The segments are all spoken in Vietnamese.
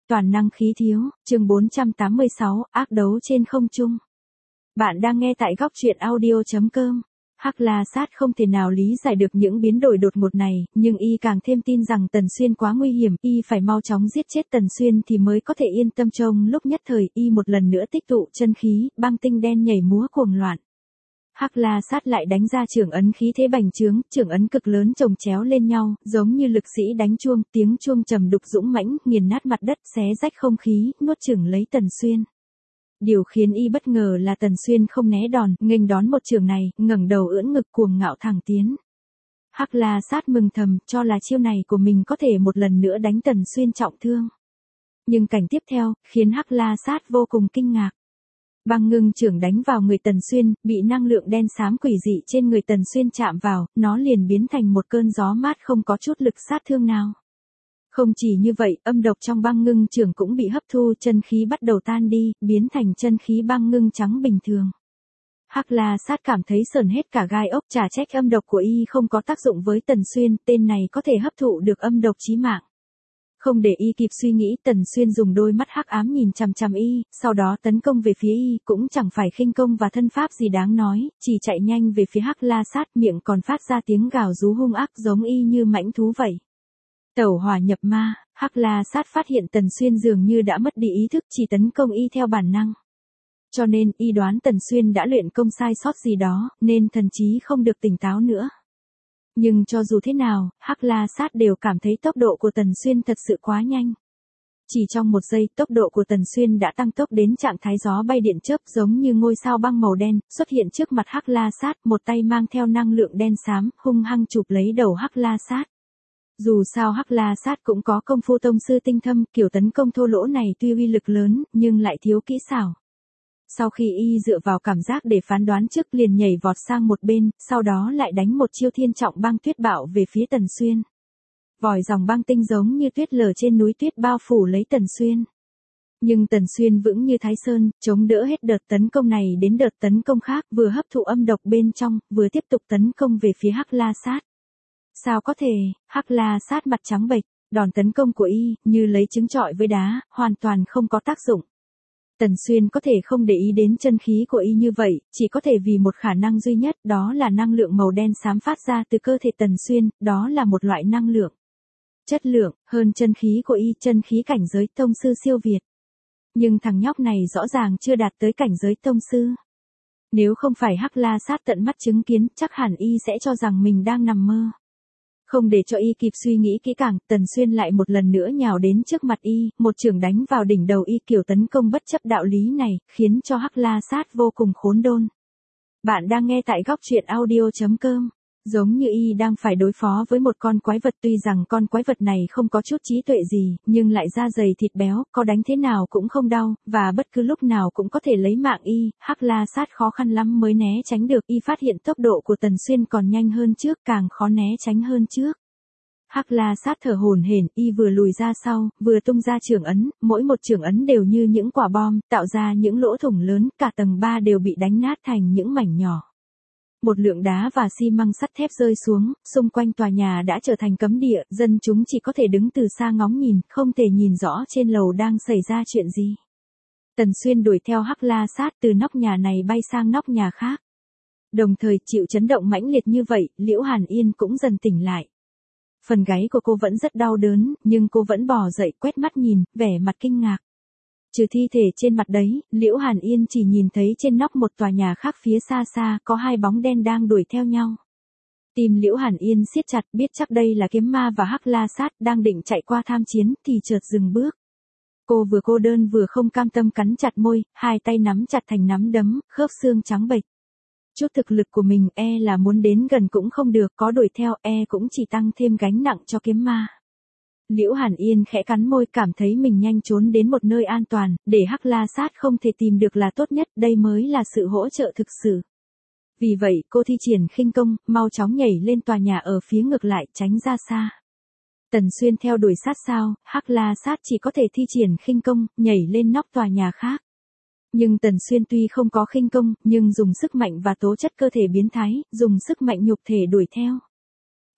toàn năng khí thiếu, chương 486, ác đấu trên không trung. Bạn đang nghe tại góc truyện audio.com. Hắc La Sát không thể nào lý giải được những biến đổi đột ngột này, nhưng y càng thêm tin rằng Tần Xuyên quá nguy hiểm, y phải mau chóng giết chết Tần Xuyên thì mới có thể yên tâm. Trong lúc nhất thời, y một lần nữa tích tụ chân khí, băng tinh đen nhảy múa cuồng loạn. Hắc La Sát lại đánh ra chưởng ấn, khí thế bành trướng, chưởng ấn cực lớn chồng chéo lên nhau, giống như lực sĩ đánh chuông, tiếng chuông trầm đục dũng mãnh, nghiền nát mặt đất, xé rách không khí, nuốt chửng lấy Tần Xuyên. Điều khiến y bất ngờ là Tần Xuyên không né đòn, nghênh đón một chưởng này, ngẩng đầu ưỡn ngực cuồng ngạo thẳng tiến. Hắc La Sát mừng thầm, cho là chiêu này của mình có thể một lần nữa đánh Tần Xuyên trọng thương. Nhưng cảnh tiếp theo, khiến Hắc La Sát vô cùng kinh ngạc. Băng ngưng chưởng đánh vào người Tần Xuyên, bị năng lượng đen xám quỷ dị trên người Tần Xuyên chạm vào, nó liền biến thành một cơn gió mát không có chút lực sát thương nào. Không chỉ như vậy, âm độc trong băng ngưng chưởng cũng bị hấp thu, chân khí bắt đầu tan đi, biến thành chân khí băng ngưng trắng bình thường. Hắc La Sát cảm thấy sởn hết cả gai ốc, chả trách âm độc của y không có tác dụng với Tần Xuyên, tên này có thể hấp thụ được âm độc chí mạng. Không để y kịp suy nghĩ, Tần Xuyên dùng đôi mắt hắc ám nhìn chằm chằm y, sau đó tấn công về phía y, cũng chẳng phải khinh công và thân pháp gì đáng nói, chỉ chạy nhanh về phía Hắc La Sát, miệng còn phát ra tiếng gào rú hung ác giống y như mãnh thú vậy. Tẩu hỏa nhập ma, Hắc La Sát phát hiện Tần Xuyên dường như đã mất đi ý thức, chỉ tấn công y theo bản năng. Cho nên, y đoán Tần Xuyên đã luyện công sai sót gì đó, nên thần trí không được tỉnh táo nữa. Nhưng cho dù thế nào, Hắc La Sát đều cảm thấy tốc độ của Tần Xuyên thật sự quá nhanh. Chỉ trong một giây, tốc độ của Tần Xuyên đã tăng tốc đến trạng thái gió bay điện chớp, giống như ngôi sao băng màu đen, xuất hiện trước mặt Hắc La Sát, một tay mang theo năng lượng đen xám, hung hăng chụp lấy đầu Hắc La Sát. Dù sao Hắc La Sát cũng có công phu tông sư tinh thâm, kiểu tấn công thô lỗ này tuy uy lực lớn, nhưng lại thiếu kỹ xảo. Sau khi y dựa vào cảm giác để phán đoán trước, liền nhảy vọt sang một bên, sau đó lại đánh một chiêu thiên trọng băng tuyết bạo về phía Tần Xuyên. Vòi dòng băng tinh giống như tuyết lở trên núi tuyết bao phủ lấy Tần Xuyên. Nhưng Tần Xuyên vững như Thái Sơn, chống đỡ hết đợt tấn công này đến đợt tấn công khác, vừa hấp thụ âm độc bên trong, vừa tiếp tục tấn công về phía Hắc La Sát. Sao có thể, Hắc La Sát mặt trắng bệch, đòn tấn công của y, như lấy trứng trọi với đá, hoàn toàn không có tác dụng. Tần Xuyên có thể không để ý đến chân khí của y như vậy, chỉ có thể vì một khả năng duy nhất, đó là năng lượng màu đen xám phát ra từ cơ thể Tần Xuyên, đó là một loại năng lượng. Chất lượng, hơn chân khí của y, chân khí cảnh giới tông sư siêu việt. Nhưng thằng nhóc này rõ ràng chưa đạt tới cảnh giới tông sư. Nếu không phải Hắc La Sát tận mắt chứng kiến, chắc hẳn y sẽ cho rằng mình đang nằm mơ. Không để cho y kịp suy nghĩ kỹ càng, Tần Xuyên lại một lần nữa nhào đến trước mặt y, một chưởng đánh vào đỉnh đầu y, kiểu tấn công bất chấp đạo lý này, khiến cho Hắc La Sát vô cùng khốn đôn. Bạn đang nghe tại góc truyện audio.com. Giống như y đang phải đối phó với một con quái vật, tuy rằng con quái vật này không có chút trí tuệ gì, nhưng lại da dày thịt béo, có đánh thế nào cũng không đau, và bất cứ lúc nào cũng có thể lấy mạng y. Hắc La Sát khó khăn lắm mới né tránh được, y phát hiện tốc độ của Tần Xuyên còn nhanh hơn trước, càng khó né tránh hơn trước. Hắc La Sát thở hổn hển, y vừa lùi ra sau, vừa tung ra chưởng ấn, mỗi một chưởng ấn đều như những quả bom, tạo ra những lỗ thủng lớn, cả tầng 3 đều bị đánh nát thành những mảnh nhỏ. Một lượng đá và xi măng sắt thép rơi xuống, xung quanh tòa nhà đã trở thành cấm địa, dân chúng chỉ có thể đứng từ xa ngóng nhìn, không thể nhìn rõ trên lầu đang xảy ra chuyện gì. Tần Xuyên đuổi theo Hắc La Sát từ nóc nhà này bay sang nóc nhà khác. Đồng thời chịu chấn động mãnh liệt như vậy, Liễu Hàn Yên cũng dần tỉnh lại. Phần gáy của cô vẫn rất đau đớn, nhưng cô vẫn bò dậy, quét mắt nhìn, vẻ mặt kinh ngạc. Trừ thi thể trên mặt đấy, Liễu Hàn Yên chỉ nhìn thấy trên nóc một tòa nhà khác phía xa xa, có hai bóng đen đang đuổi theo nhau. Tim Liễu Hàn Yên siết chặt, biết chắc đây là Kiếm Ma và Hắc La Sát, đang định chạy qua tham chiến, thì chợt dừng bước. Cô vừa cô đơn vừa không cam tâm, cắn chặt môi, hai tay nắm chặt thành nắm đấm, khớp xương trắng bệch. Chút thực lực của mình là muốn đến gần cũng không được, có đuổi theo cũng chỉ tăng thêm gánh nặng cho Kiếm Ma. Liễu Hàn Yên khẽ cắn môi, cảm thấy mình nhanh trốn đến một nơi an toàn, để Hắc La Sát không thể tìm được là tốt nhất, đây mới là sự hỗ trợ thực sự. Vì vậy, cô thi triển khinh công, mau chóng nhảy lên tòa nhà ở phía ngược lại, tránh ra xa. Tần Xuyên theo đuổi sát sao, Hắc La Sát chỉ có thể thi triển khinh công, nhảy lên nóc tòa nhà khác. Nhưng Tần Xuyên tuy không có khinh công, nhưng dùng sức mạnh và tố chất cơ thể biến thái, dùng sức mạnh nhục thể đuổi theo.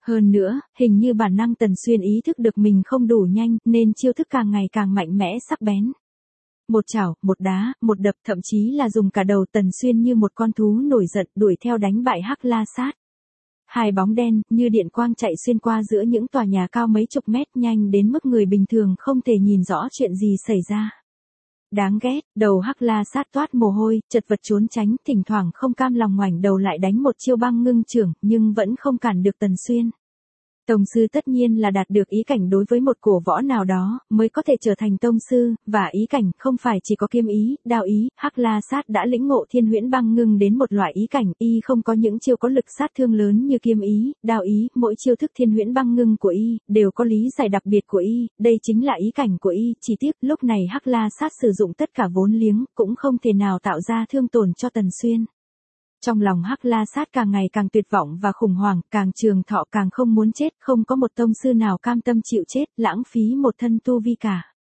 Hơn nữa, hình như bản năng Tần Xuyên ý thức được mình không đủ nhanh, nên chiêu thức càng ngày càng mạnh mẽ sắc bén. Một chảo, một đá, một đập, thậm chí là dùng cả đầu Tần Xuyên như một con thú nổi giận đuổi theo đánh bại Hắc La Sát. Hai bóng đen, như điện quang chạy xuyên qua giữa những tòa nhà cao mấy chục mét nhanh đến mức người bình thường không thể nhìn rõ chuyện gì xảy ra. Đáng ghét, đầu Hắc La Sát toát mồ hôi, chật vật trốn tránh, thỉnh thoảng không cam lòng ngoảnh đầu lại đánh một chiêu băng ngưng chưởng, nhưng vẫn không cản được Tần Xuyên. Tông sư tất nhiên là đạt được ý cảnh đối với một cổ võ nào đó, mới có thể trở thành tông sư, và ý cảnh không phải chỉ có kiếm ý, đao ý, Hắc La Sát đã lĩnh ngộ thiên huyễn băng ngưng đến một loại ý cảnh, y không có những chiêu có lực sát thương lớn như kiếm ý, đao ý, mỗi chiêu thức thiên huyễn băng ngưng của y, đều có lý giải đặc biệt của y, đây chính là ý cảnh của y, chỉ tiếc, lúc này Hắc La Sát sử dụng tất cả vốn liếng, cũng không thể nào tạo ra thương tổn cho Tần Xuyên. Trong lòng Hắc La Sát càng ngày càng tuyệt vọng và khủng hoảng, càng trường thọ càng không muốn chết, không có một tông sư nào cam tâm chịu chết, lãng phí một thân tu vi cả.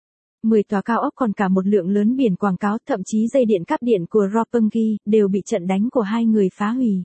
10 tòa cao ốc còn cả một lượng lớn biển quảng cáo, thậm chí dây điện cáp điện của Roppongi, đều bị trận đánh của hai người phá hủy.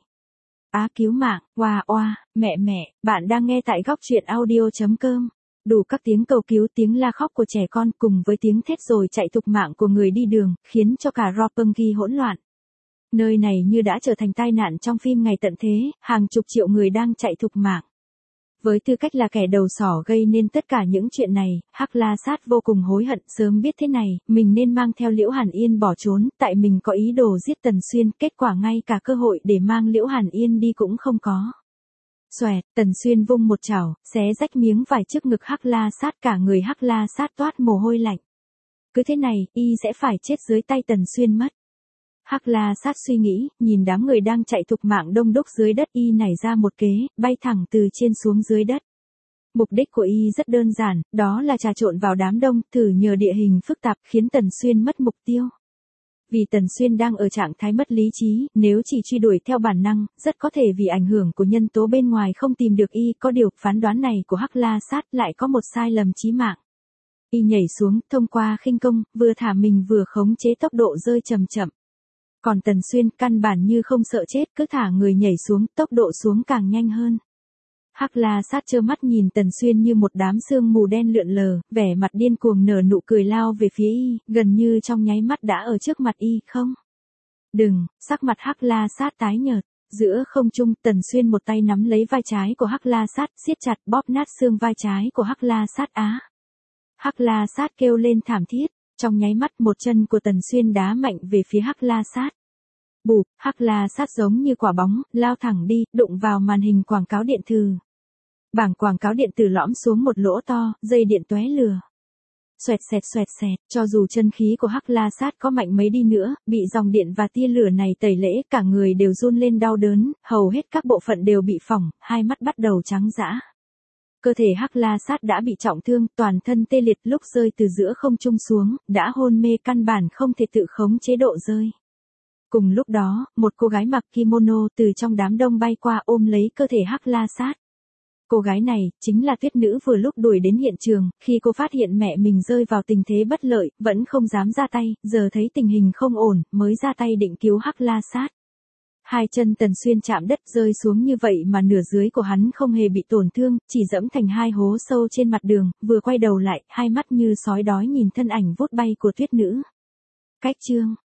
Á cứu mạng, oa oa, mẹ, bạn đang nghe tại góc truyện audio.com. Đủ các tiếng cầu cứu, tiếng la khóc của trẻ con cùng với tiếng thét rồi chạy thục mạng của người đi đường, khiến cho cả Roppongi hỗn loạn. Nơi này như đã trở thành tai nạn trong phim Ngày tận thế, hàng chục triệu người đang chạy thục mạng. Với tư cách là kẻ đầu sỏ gây nên tất cả những chuyện này, Hắc La Sát vô cùng hối hận, sớm biết thế này, mình nên mang theo Liễu Hàn Yên bỏ trốn, tại mình có ý đồ giết Tần Xuyên, kết quả ngay cả cơ hội để mang Liễu Hàn Yên đi cũng không có. Xoẹt, Tần Xuyên vung một chảo, xé rách miếng vải trước ngực Hắc La Sát, cả người Hắc La Sát toát mồ hôi lạnh. Cứ thế này, y sẽ phải chết dưới tay Tần Xuyên mất. Hắc La Sát suy nghĩ, nhìn đám người đang chạy thục mạng đông đúc dưới đất, y nảy ra một kế, bay thẳng từ trên xuống dưới đất. Mục đích của y rất đơn giản, đó là trà trộn vào đám đông, thử nhờ địa hình phức tạp khiến Tần Xuyên mất mục tiêu. Vì Tần Xuyên đang ở trạng thái mất lý trí, nếu chỉ truy đuổi theo bản năng, rất có thể vì ảnh hưởng của nhân tố bên ngoài không tìm được y, có điều phán đoán này của Hắc La Sát lại có một sai lầm chí mạng. Y nhảy xuống, thông qua khinh công, vừa thả mình vừa khống chế tốc độ rơi chậm chậm. Còn Tần Xuyên căn bản như không sợ chết, cứ thả người nhảy xuống, tốc độ xuống càng nhanh hơn. Hắc La Sát trơ mắt nhìn Tần Xuyên như một đám sương mù đen lượn lờ, vẻ mặt điên cuồng nở nụ cười lao về phía y, gần như trong nháy mắt đã ở trước mặt y, không. Đừng, sắc mặt Hắc La Sát tái nhợt. Giữa không trung, Tần Xuyên một tay nắm lấy vai trái của Hắc La Sát, siết chặt bóp nát xương vai trái của Hắc La Sát á. Hắc La Sát kêu lên thảm thiết. Trong nháy mắt một chân của Tần Xuyên đá mạnh về phía Hắc La Sát. Bụp, Hắc La Sát giống như quả bóng, lao thẳng đi, đụng vào màn hình quảng cáo điện tử. Bảng quảng cáo điện tử lõm xuống một lỗ to, dây điện tóe lửa. Xoẹt xẹt, cho dù chân khí của Hắc La Sát có mạnh mấy đi nữa, bị dòng điện và tia lửa này tẩy lễ, cả người đều run lên đau đớn, hầu hết các bộ phận đều bị phỏng, hai mắt bắt đầu trắng dã. Cơ thể Hắc La Sát đã bị trọng thương, toàn thân tê liệt, lúc rơi từ giữa không trung xuống, đã hôn mê, căn bản không thể tự khống chế độ rơi. Cùng lúc đó, một cô gái mặc kimono từ trong đám đông bay qua ôm lấy cơ thể Hắc La Sát. Cô gái này, chính là Tuyết Nữ vừa lúc đuổi đến hiện trường, khi cô phát hiện mẹ mình rơi vào tình thế bất lợi, vẫn không dám ra tay, giờ thấy tình hình không ổn, mới ra tay định cứu Hắc La Sát. Hai chân Tần Xuyên chạm đất rơi xuống như vậy mà nửa dưới của hắn không hề bị tổn thương, chỉ dẫm thành hai hố sâu trên mặt đường, vừa quay đầu lại, hai mắt như sói đói nhìn thân ảnh vút bay của Tuyết Nữ. Cách chương